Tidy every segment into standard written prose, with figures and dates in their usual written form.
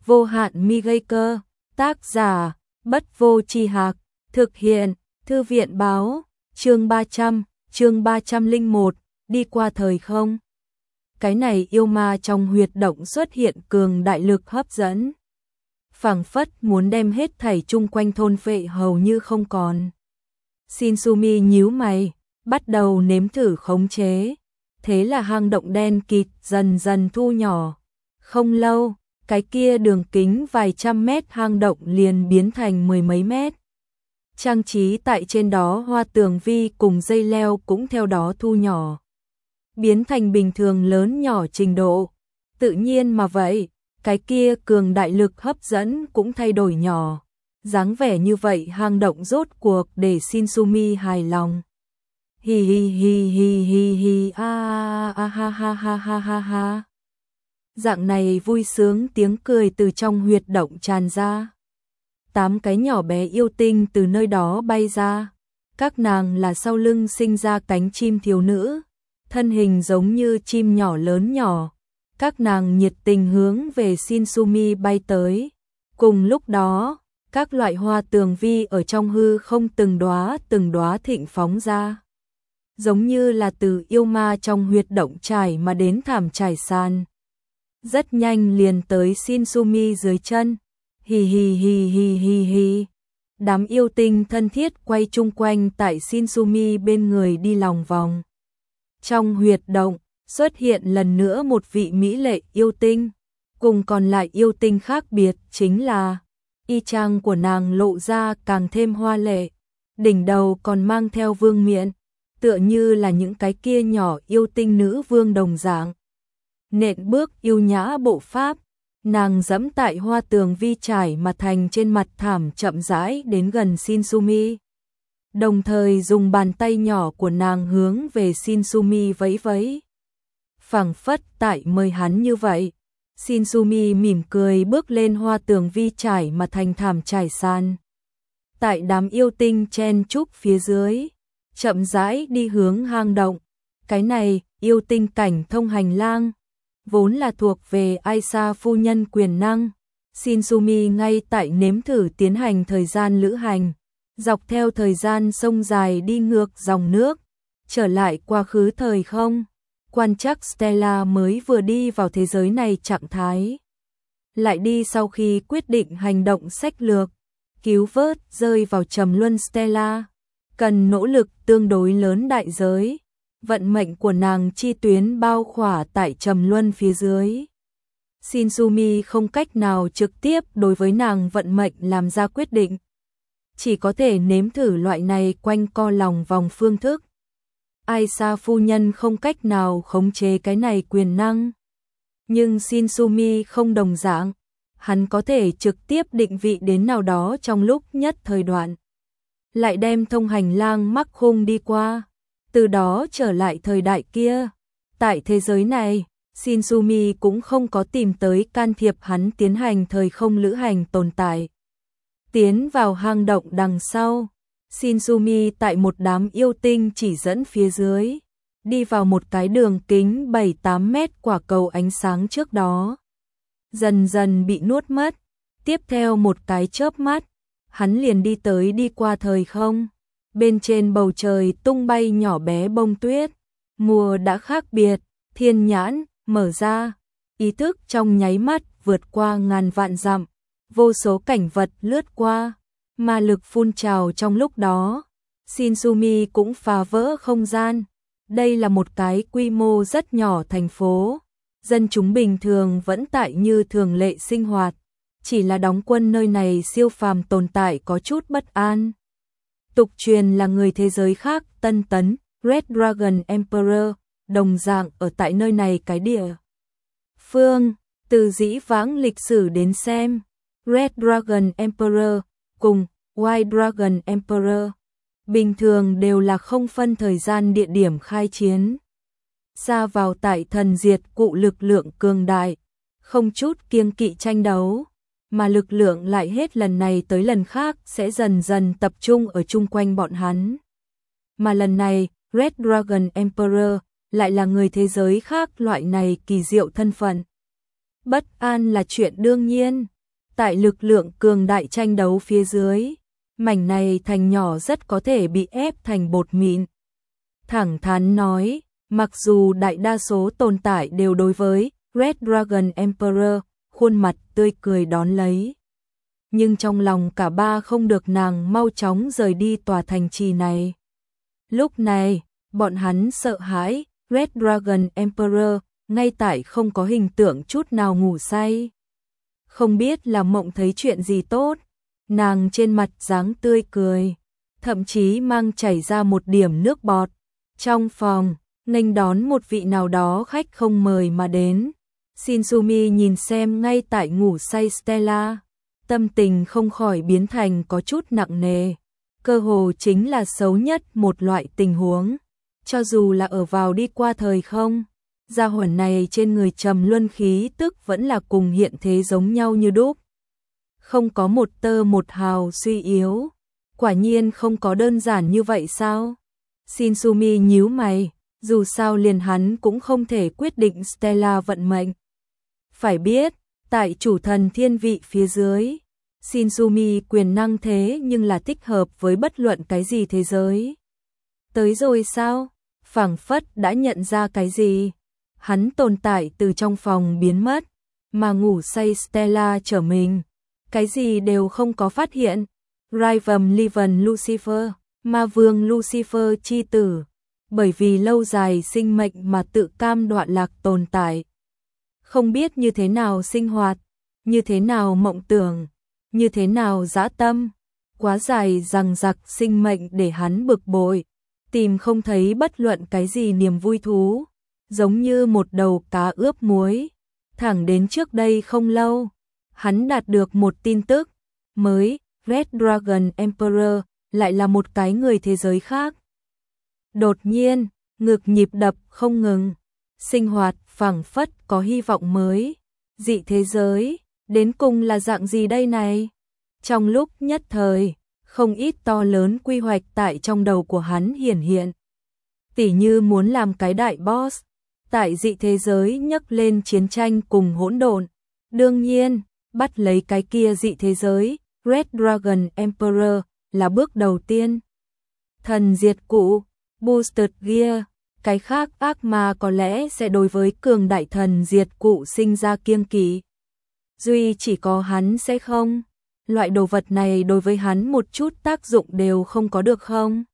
Vô hạn mi gây cơ, tác giả, Bất Vô Tri Hạc, thực hiện, Thư viện báo, chương 301, đi qua thời không. Cái này yêu ma trong huyệt động xuất hiện cường đại lực hấp dẫn. Phảng phất muốn đem hết thảy chung quanh thôn phệ hầu như không còn. Shinsumi nhíu mày, bắt đầu nếm thử khống chế. Thế là hang động đen kịt dần dần thu nhỏ. Không lâu, cái kia đường kính vài trăm mét hang động liền biến thành mười mấy mét. Trang trí tại trên đó hoa tường vi cùng dây leo cũng theo đó thu nhỏ. Biến thành bình thường lớn nhỏ trình độ. Tự nhiên mà vậy, cái kia cường đại lực hấp dẫn cũng thay đổi nhỏ. Dáng vẻ như vậy hang động rốt cuộc để Shinsumi hài lòng. Hi hi hi hi hi hi ha ha ha ha ha ha ha. Dạng này vui sướng tiếng cười từ trong huyệt động tràn ra. 8 cái nhỏ bé yêu tinh từ nơi đó bay ra. Các nàng là sau lưng sinh ra cánh chim thiếu nữ, thân hình giống như chim nhỏ lớn nhỏ. Các nàng nhiệt tình hướng về Shinsumi bay tới. Cùng lúc đó, các loại hoa tường vi ở trong hư không từng đóa thịnh phóng ra. Giống như là từ yêu ma trong huyệt động trải mà đến thảm trải sàn. Rất nhanh liền tới Shinsumi dưới chân. Hi hi hi hi hi hi. Đám yêu tinh thân thiết quay chung quanh tại Shinsumi bên người đi lòng vòng. Trong huyệt động, xuất hiện lần nữa một vị mỹ lệ yêu tinh. Cùng còn lại yêu tinh khác biệt chính là y trang của nàng lộ ra càng thêm hoa lệ. Đỉnh đầu còn mang theo vương miện, tựa như là những cái kia nhỏ yêu tinh nữ vương đồng dạng. Nện bước yêu nhã bộ pháp, nàng dẫm tại hoa tường vi trải mà thành trên mặt thảm chậm rãi đến gần Shinsumi. Đồng thời dùng bàn tay nhỏ của nàng hướng về Shinsumi vẫy vẫy. Phảng phất tại mời hắn như vậy. Shinsumi mỉm cười bước lên hoa tường vi trải mà thành thảm trải sàn. Tại đám yêu tinh chen chúc phía dưới, chậm rãi đi hướng hang động. Cái này, yêu tinh cảnh thông hành lang, vốn là thuộc về Aisa phu nhân quyền năng. Shinsumi ngay tại nếm thử tiến hành thời gian lữ hành, dọc theo thời gian sông dài đi ngược dòng nước, trở lại quá khứ thời không. Quan trắc Stella mới vừa đi vào thế giới này trạng thái. Lại đi sau khi quyết định hành động sách lược, cứu vớt rơi vào trầm luân Stella. Cần nỗ lực tương đối lớn đại giới. Vận mệnh của nàng chi tuyến bao khỏa tại trầm luân phía dưới. Shinsumi không cách nào trực tiếp đối với nàng vận mệnh làm ra quyết định. Chỉ có thể nếm thử loại này quanh co lòng vòng phương thức. Aisa phu nhân không cách nào khống chế cái này quyền năng. Nhưng Shinsumi không đồng dạng. Hắn có thể trực tiếp định vị đến nào đó trong lúc nhất thời đoạn. Lại đem thông hành lang mắc khung đi qua. Từ đó trở lại thời đại kia. Tại thế giới này, Shinsumi cũng không có tìm tới can thiệp hắn tiến hành thời không lữ hành tồn tại. Tiến vào hang động đằng sau, Shinsumi tại một đám yêu tinh chỉ dẫn phía dưới, đi vào một cái đường kính 7-8 mét quả cầu ánh sáng trước đó. Dần dần bị nuốt mất, tiếp theo một cái chớp mắt, hắn liền đi qua thời không. Bên trên bầu trời tung bay nhỏ bé bông tuyết, mùa đã khác biệt, thiên nhãn, mở ra, ý thức trong nháy mắt vượt qua ngàn vạn dặm, vô số cảnh vật lướt qua, ma lực phun trào trong lúc đó. Shinsumi cũng phá vỡ không gian, đây là một cái quy mô rất nhỏ thành phố, dân chúng bình thường vẫn tại như thường lệ sinh hoạt, chỉ là đóng quân nơi này siêu phàm tồn tại có chút bất an. Tục truyền là người thế giới khác tân tấn, Red Dragon Emperor, đồng dạng ở tại nơi này cái địa phương. Từ dĩ vãng lịch sử đến xem, Red Dragon Emperor cùng White Dragon Emperor bình thường đều là không phân thời gian địa điểm khai chiến. Ra vào tại thần diệt cụ lực lượng cường đại, không chút kiêng kỵ tranh đấu. Mà lực lượng lại hết lần này tới lần khác sẽ dần dần tập trung ở chung quanh bọn hắn. Mà lần này, Red Dragon Emperor lại là người thế giới khác loại này kỳ diệu thân phận. Bất an là chuyện đương nhiên. Tại lực lượng cường đại tranh đấu phía dưới, mảnh này thành nhỏ rất có thể bị ép thành bột mịn. Thẳng thắn nói, mặc dù đại đa số tồn tại đều đối với Red Dragon Emperor, khuôn mặt tươi cười đón lấy. Nhưng trong lòng cả ba không được nàng mau chóng rời đi tòa thành trì này. Lúc này, bọn hắn sợ hãi, Red Dragon Emperor, ngay tại không có hình tượng chút nào ngủ say. Không biết là mộng thấy chuyện gì tốt, nàng trên mặt dáng tươi cười, thậm chí mang chảy ra một điểm nước bọt. Trong phòng, nghênh đón một vị nào đó khách không mời mà đến. Shinsumi nhìn xem ngay tại ngủ say Stella, tâm tình không khỏi biến thành có chút nặng nề. Cơ hồ chính là xấu nhất một loại tình huống. Cho dù là ở vào đi qua thời không, gia hỏa này trên người trầm luân khí tức vẫn là cùng hiện thế giống nhau như đúc. Không có một tơ một hào suy yếu. Quả nhiên không có đơn giản như vậy sao? Shinsumi nhíu mày, dù sao liền hắn cũng không thể quyết định Stella vận mệnh. Phải biết, tại chủ thần thiên vị phía dưới, Shinsumi quyền năng thế nhưng là thích hợp với bất luận cái gì thế giới. Tới rồi sao? Phảng phất đã nhận ra cái gì? Hắn tồn tại từ trong phòng biến mất, mà ngủ say Stella trở mình. Cái gì đều không có phát hiện. Riven Liven Lucifer, ma vương Lucifer chi tử, bởi vì lâu dài sinh mệnh mà tự cam đoạn lạc tồn tại. Không biết như thế nào sinh hoạt, như thế nào mộng tưởng, như thế nào dã tâm. Quá dài dằng dặc sinh mệnh để hắn bực bội, tìm không thấy bất luận cái gì niềm vui thú, giống như một đầu cá ướp muối. Thẳng đến trước đây không lâu, hắn đạt được một tin tức mới, Red Dragon Emperor lại là một cái người thế giới khác. Đột nhiên, ngực nhịp đập không ngừng, sinh hoạt phảng phất có hy vọng mới. Dị thế giới, đến cùng là dạng gì đây này? Trong lúc nhất thời, không ít to lớn quy hoạch tại trong đầu của hắn hiển hiện. Tỉ như muốn làm cái đại boss, tại dị thế giới nhấc lên chiến tranh cùng hỗn độn. Đương nhiên, bắt lấy cái kia dị thế giới, Red Dragon Emperor, là bước đầu tiên. Thần diệt cụ, Boosted Gear, cái khác ác ma có lẽ sẽ đối với cường đại thần diệt cụ sinh ra kiêng kỵ. Duy chỉ có hắn sẽ không. Loại đồ vật này đối với hắn một chút tác dụng đều không có được không?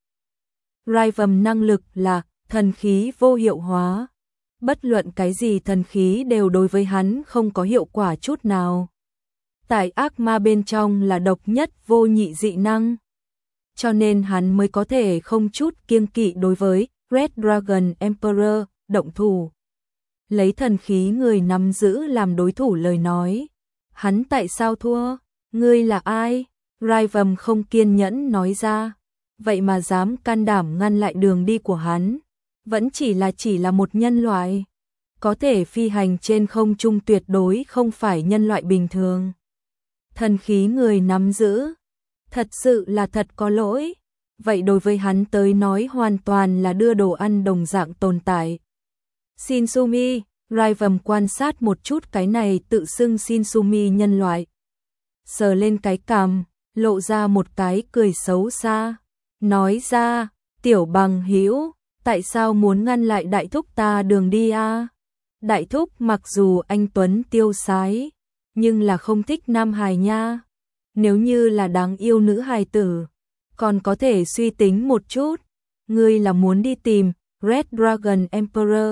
Riven năng lực là thần khí vô hiệu hóa. Bất luận cái gì thần khí đều đối với hắn không có hiệu quả chút nào. Tại ác ma bên trong là độc nhất vô nhị dị năng. Cho nên hắn mới có thể không chút kiêng kỵ đối với Red Dragon Emperor động thủ. Lấy thần khí người nắm giữ làm đối thủ lời nói. Hắn tại sao thua? Ngươi là ai? Riven không kiên nhẫn nói ra. Vậy mà dám can đảm ngăn lại đường đi của hắn. Vẫn chỉ là một nhân loại. Có thể phi hành trên không trung tuyệt đối không phải nhân loại bình thường. Thần khí người nắm giữ. Thật sự là thật có lỗi. Vậy đối với hắn tới nói hoàn toàn là đưa đồ ăn đồng dạng tồn tại. Shinsumi, Riven quan sát một chút cái này tự xưng Shinsumi nhân loại. Sờ lên cái cằm, lộ ra một cái cười xấu xa. Nói ra, tiểu bằng hữu, tại sao muốn ngăn lại đại thúc ta đường đi a? Đại thúc mặc dù anh tuấn tiêu sái, nhưng là không thích nam hài nha. Nếu như là đáng yêu nữ hài tử, còn có thể suy tính một chút. Ngươi là muốn đi tìm Red Dragon Emperor,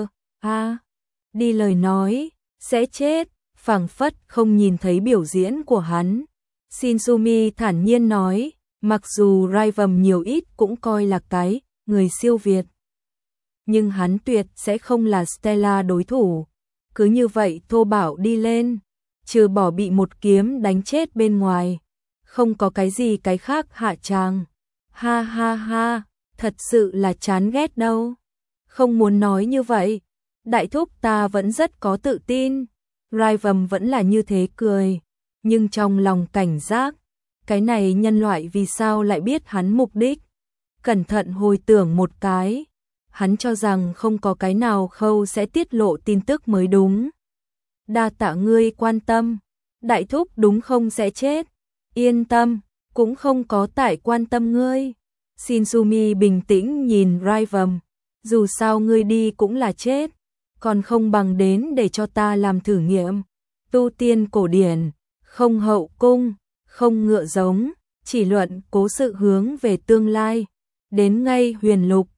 đi lời nói, sẽ chết, phảng phất không nhìn thấy biểu diễn của hắn. Shinsumi thản nhiên nói, mặc dù Riven nhiều ít cũng coi là cái người siêu việt. Nhưng hắn tuyệt sẽ không là Stella đối thủ. Cứ như vậy thô bạo đi lên, trừ bỏ bị một kiếm đánh chết bên ngoài. Không có cái gì cái khác hạ tràng. Ha ha ha, thật sự là chán ghét đâu. Không muốn nói như vậy. Đại thúc ta vẫn rất có tự tin. Riven vẫn là như thế cười. Nhưng trong lòng cảnh giác. Cái này nhân loại vì sao lại biết hắn mục đích. Cẩn thận hồi tưởng một cái. Hắn cho rằng không có cái nào khâu sẽ tiết lộ tin tức mới đúng. Đa tạ ngươi quan tâm. Đại thúc đúng không sẽ chết. Yên tâm, cũng không có tại quan tâm ngươi. Shinsumi bình tĩnh nhìn Raivam. Dù sao ngươi đi cũng là chết. Còn không bằng đến để cho ta làm thử nghiệm. Tu tiên cổ điển, không hậu cung, không ngựa giống, chỉ luận cố sự hướng về tương lai. Đến ngay huyền lục,